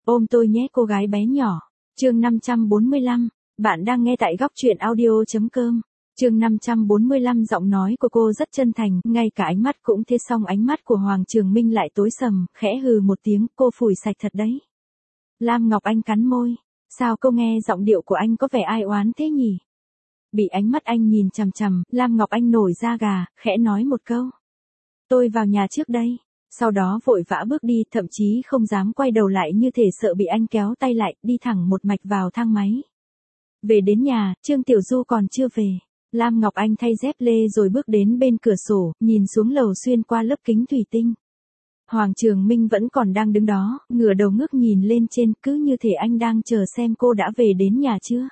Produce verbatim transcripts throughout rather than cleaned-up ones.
Ôm tôi nhé cô gái bé nhỏ. Chương năm trăm bốn mươi lăm, bạn đang nghe tại góc truyện audio.com. Chương năm trăm bốn mươi lăm giọng nói của cô rất chân thành, ngay cả ánh mắt cũng thế, song ánh mắt của Hoàng Trường Minh lại tối sầm, khẽ hừ một tiếng, cô phủi sạch thật đấy. Lam Ngọc Anh cắn môi, sao cô nghe giọng điệu của anh có vẻ ai oán thế nhỉ? Bị ánh mắt anh nhìn chằm chằm, Lam Ngọc Anh nổi da gà, khẽ nói một câu. Tôi vào nhà trước đây. Sau đó vội vã bước đi, thậm chí không dám quay đầu lại, như thể sợ bị anh kéo tay lại, đi thẳng một mạch vào thang máy. Về đến nhà, Trương Tiểu Du còn chưa về. Lam Ngọc Anh thay dép lê rồi bước đến bên cửa sổ, nhìn xuống lầu xuyên qua lớp kính thủy tinh. Hoàng Trường Minh vẫn còn đang đứng đó, ngửa đầu ngước nhìn lên trên, cứ như thể anh đang chờ xem cô đã về đến nhà chưa.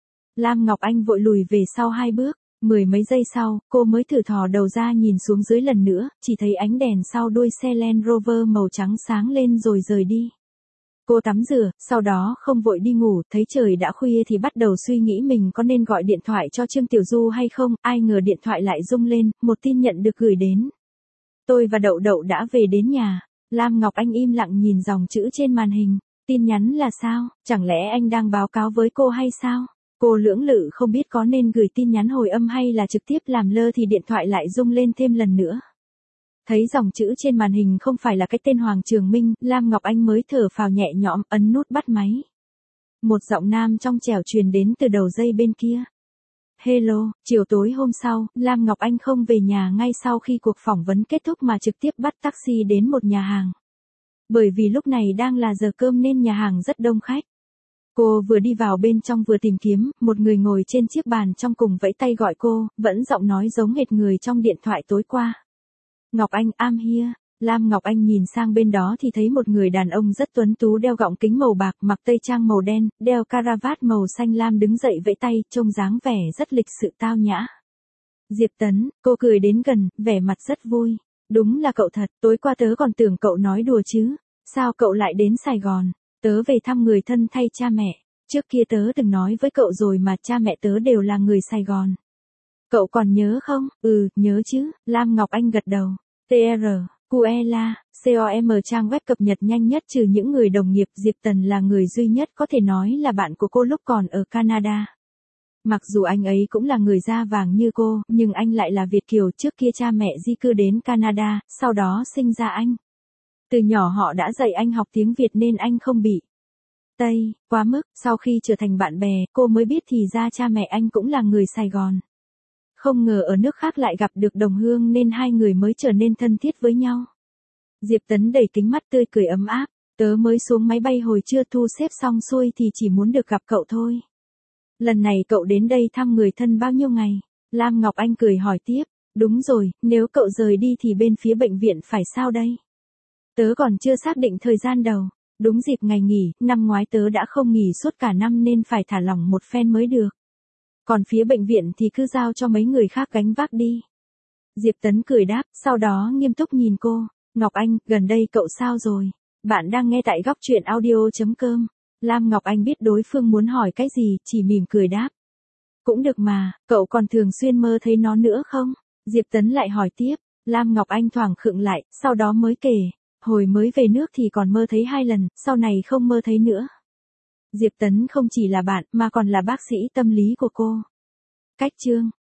Lam Ngọc Anh vội lùi về sau hai bước. Mười mấy giây sau, cô mới thử thò đầu ra nhìn xuống dưới lần nữa, chỉ thấy ánh đèn sau đuôi xe Land Rover màu trắng sáng lên rồi rời đi. Cô tắm rửa, sau đó không vội đi ngủ, thấy trời đã khuya thì bắt đầu suy nghĩ mình có nên gọi điện thoại cho Trương Tiểu Du hay không, ai ngờ điện thoại lại rung lên, một tin nhận được gửi đến. Tôi và Đậu Đậu đã về đến nhà. Lam Ngọc Anh im lặng nhìn dòng chữ trên màn hình, tin nhắn là sao, chẳng lẽ anh đang báo cáo với cô hay sao? Cô lưỡng lự không biết có nên gửi tin nhắn hồi âm hay là trực tiếp làm lơ thì điện thoại lại rung lên thêm lần nữa. Thấy dòng chữ trên màn hình không phải là cái tên Hoàng Trường Minh, Lam Ngọc Anh mới thở phào nhẹ nhõm, ấn nút bắt máy. Một giọng nam trong trẻo truyền đến từ đầu dây bên kia. Hello, chiều tối hôm sau, Lam Ngọc Anh không về nhà ngay sau khi cuộc phỏng vấn kết thúc mà trực tiếp bắt taxi đến một nhà hàng. Bởi vì lúc này đang là giờ cơm nên nhà hàng rất đông khách. Cô vừa đi vào bên trong vừa tìm kiếm, một người ngồi trên chiếc bàn trong cùng vẫy tay gọi cô, vẫn giọng nói giống hệt người trong điện thoại tối qua. Ngọc Anh, I'm here. Lam Ngọc Anh nhìn sang bên đó thì thấy một người đàn ông rất tuấn tú đeo gọng kính màu bạc, mặc tây trang màu đen, đeo caravat màu xanh lam đứng dậy vẫy tay, trông dáng vẻ rất lịch sự tao nhã. Diệp Tấn, cô cười đến gần, vẻ mặt rất vui. Đúng là cậu thật, tối qua tớ còn tưởng cậu nói đùa chứ. Sao cậu lại đến Sài Gòn? Tớ về thăm người thân thay cha mẹ. Trước kia tớ từng nói với cậu rồi mà, cha mẹ tớ đều là người Sài Gòn. Cậu còn nhớ không? Ừ, nhớ chứ. Lam Ngọc Anh gật đầu. tê rờ, quy e lờ, com trang web cập nhật nhanh nhất trừ những người đồng nghiệp. Diệp Tần là người duy nhất có thể nói là bạn của cô lúc còn ở Canada. Mặc dù anh ấy cũng là người da vàng như cô, nhưng anh lại là Việt kiều. Trước kia cha mẹ di cư đến Canada, sau đó sinh ra anh. Từ nhỏ họ đã dạy anh học tiếng Việt nên anh không bị Tây quá mức. Sau khi trở thành bạn bè, cô mới biết thì ra cha mẹ anh cũng là người Sài Gòn. Không ngờ ở nước khác lại gặp được đồng hương nên hai người mới trở nên thân thiết với nhau. Diệp Tấn đẩy kính mắt tươi cười ấm áp. Tớ mới xuống máy bay hồi trưa, thu xếp xong xuôi thì chỉ muốn được gặp cậu thôi. Lần này cậu đến đây thăm người thân bao nhiêu ngày? Lam Ngọc Anh cười hỏi tiếp. Đúng rồi, nếu cậu rời đi thì bên phía bệnh viện phải sao đây? Tớ còn chưa xác định thời gian đầu. Đúng dịp ngày nghỉ, năm ngoái tớ đã không nghỉ suốt cả năm nên phải thả lỏng một phen mới được. Còn phía bệnh viện thì cứ giao cho mấy người khác gánh vác đi. Diệp Tấn cười đáp, sau đó nghiêm túc nhìn cô. Ngọc Anh, gần đây cậu sao rồi? Bạn đang nghe tại góc truyện audio.com. Lam Ngọc Anh biết đối phương muốn hỏi cái gì, chỉ mỉm cười đáp. Cũng được mà, cậu còn thường xuyên mơ thấy nó nữa không? Diệp Tấn lại hỏi tiếp. Lam Ngọc Anh thoảng khựng lại, sau đó mới kể. Hồi mới về nước thì còn mơ thấy hai lần, sau này không mơ thấy nữa. Diệp Tấn không chỉ là bạn mà còn là bác sĩ tâm lý của cô. Cách chương